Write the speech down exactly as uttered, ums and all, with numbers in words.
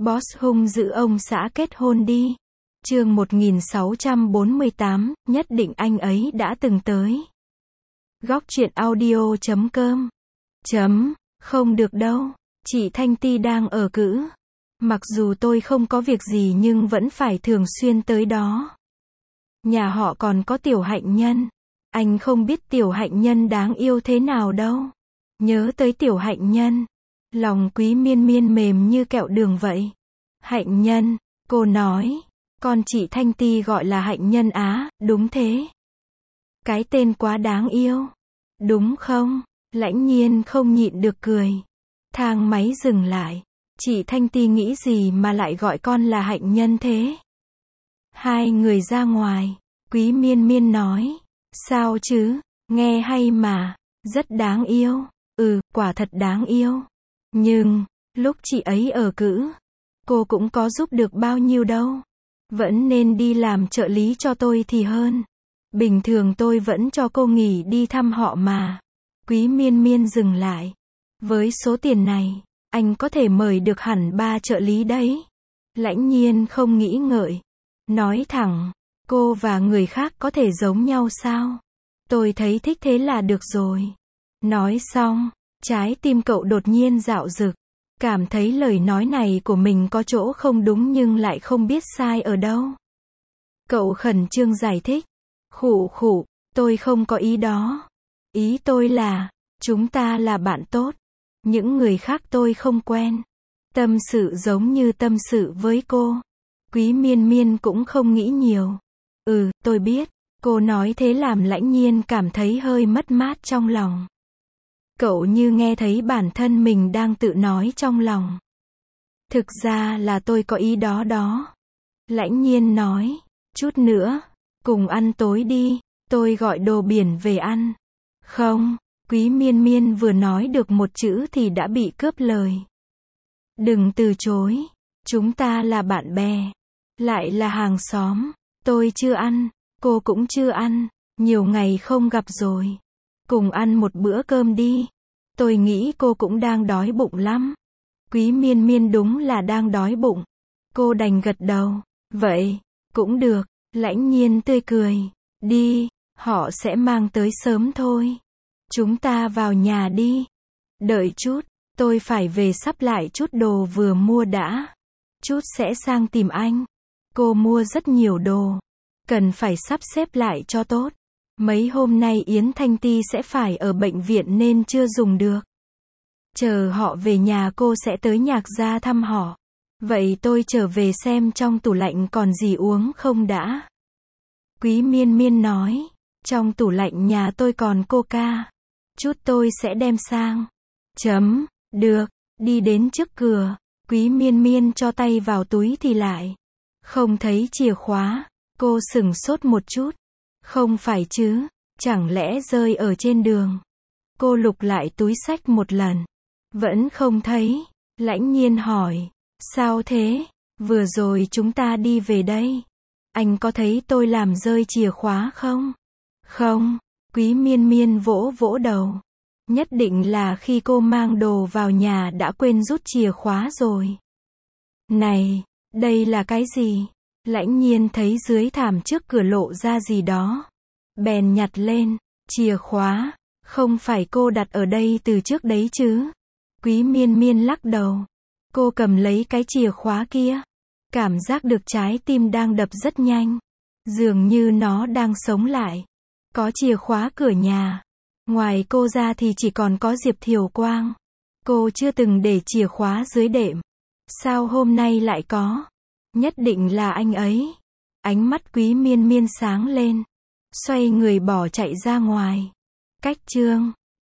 Boss hung dữ ông xã kết hôn đi. Chương một nghìn sáu trăm bốn mươi tám, nhất định anh ấy đã từng tới. Góc truyện audio chấm com. Chấm, không được đâu. Chị Thanh Ti đang ở cữ. Mặc dù tôi không có việc gì nhưng vẫn phải thường xuyên tới đó. Nhà họ còn có Tiểu Hạnh Nhân. Anh không biết Tiểu Hạnh Nhân đáng yêu thế nào đâu. Nhớ tới Tiểu Hạnh Nhân, lòng Quý Miên Miên mềm như kẹo đường vậy. Hạnh Nhân, cô nói, con chị Thanh Ti gọi là Hạnh Nhân á, đúng thế. Cái tên quá đáng yêu, đúng không? Lãnh Nhiên không nhịn được cười. Thang máy dừng lại. Chị Thanh Ti nghĩ gì mà lại gọi con là Hạnh Nhân thế? Hai người ra ngoài. Quý Miên Miên nói, sao chứ, nghe hay mà, rất đáng yêu. Ừ, quả thật đáng yêu. Nhưng, lúc chị ấy ở cữ, cô cũng có giúp được bao nhiêu đâu. Vẫn nên đi làm trợ lý cho tôi thì hơn. Bình thường tôi vẫn cho cô nghỉ đi thăm họ mà. Quý Miên Miên dừng lại. Với số tiền này, anh có thể mời được hẳn ba trợ lý đấy. Lãnh Nhiên không nghĩ ngợi. Nói thẳng, cô và người khác có thể giống nhau sao? Tôi thấy thích thế là được rồi. Nói xong, trái tim cậu đột nhiên dạo dực. Cảm thấy lời nói này của mình có chỗ không đúng nhưng lại không biết sai ở đâu. Cậu khẩn trương giải thích. Khụ khụ, tôi không có ý đó. Ý tôi là, chúng ta là bạn tốt. Những người khác tôi không quen. Tâm sự giống như tâm sự với cô. Quý Miên Miên cũng không nghĩ nhiều. Ừ, tôi biết. Cô nói thế làm Lãnh Nhiên cảm thấy hơi mất mát trong lòng. Cậu như nghe thấy bản thân mình đang tự nói trong lòng. Thực ra là tôi có ý đó đó. Lãnh Nhiên nói, chút nữa, cùng ăn tối đi, tôi gọi đồ biển về ăn. Không, Quý Miên Miên vừa nói được một chữ thì đã bị cướp lời. Đừng từ chối, chúng ta là bạn bè, lại là hàng xóm, tôi chưa ăn, cô cũng chưa ăn, nhiều ngày không gặp rồi. Cùng ăn một bữa cơm đi. Tôi nghĩ cô cũng đang đói bụng lắm. Quý Miên Miên đúng là đang đói bụng. Cô đành gật đầu. Vậy, cũng được. Lãnh Nhiên tươi cười. Đi, họ sẽ mang tới sớm thôi. Chúng ta vào nhà đi. Đợi chút, tôi phải về sắp lại chút đồ vừa mua đã. Chút sẽ sang tìm anh. Cô mua rất nhiều đồ. Cần phải sắp xếp lại cho tốt. Mấy hôm nay Yến Thanh Ti sẽ phải ở bệnh viện nên chưa dùng được. Chờ họ về nhà cô sẽ tới Nhạc gia thăm họ. Vậy tôi trở về xem trong tủ lạnh còn gì uống không đã. Quý Miên Miên nói, trong tủ lạnh nhà tôi còn coca. Chút tôi sẽ đem sang. Chấm, được, đi đến trước cửa. Quý Miên Miên cho tay vào túi thì lại không thấy chìa khóa. Cô sửng sốt một chút. Không phải chứ, chẳng lẽ rơi ở trên đường. Cô lục lại túi xách một lần. Vẫn không thấy. Lãnh Nhiên hỏi, sao thế? Vừa rồi chúng ta đi về đây. Anh có thấy tôi làm rơi chìa khóa không? Không, Quý Miên Miên vỗ vỗ đầu. Nhất định là khi cô mang đồ vào nhà đã quên rút chìa khóa rồi. Này, đây là cái gì? Lãnh Nhiên thấy dưới thảm trước cửa lộ ra gì đó. Bèn nhặt lên. Chìa khóa. Không phải cô đặt ở đây từ trước đấy chứ? Quý Miên Miên lắc đầu. Cô cầm lấy cái chìa khóa kia. Cảm giác được trái tim đang đập rất nhanh. Dường như nó đang sống lại. Có chìa khóa cửa nhà. Ngoài cô ra thì chỉ còn có Diệp Thiều Quang. Cô chưa từng để chìa khóa dưới đệm. Sao hôm nay lại có? Nhất định là anh ấy. Ánh mắt Quý Miên Miên sáng lên. Xoay người bỏ chạy ra ngoài. Cách chương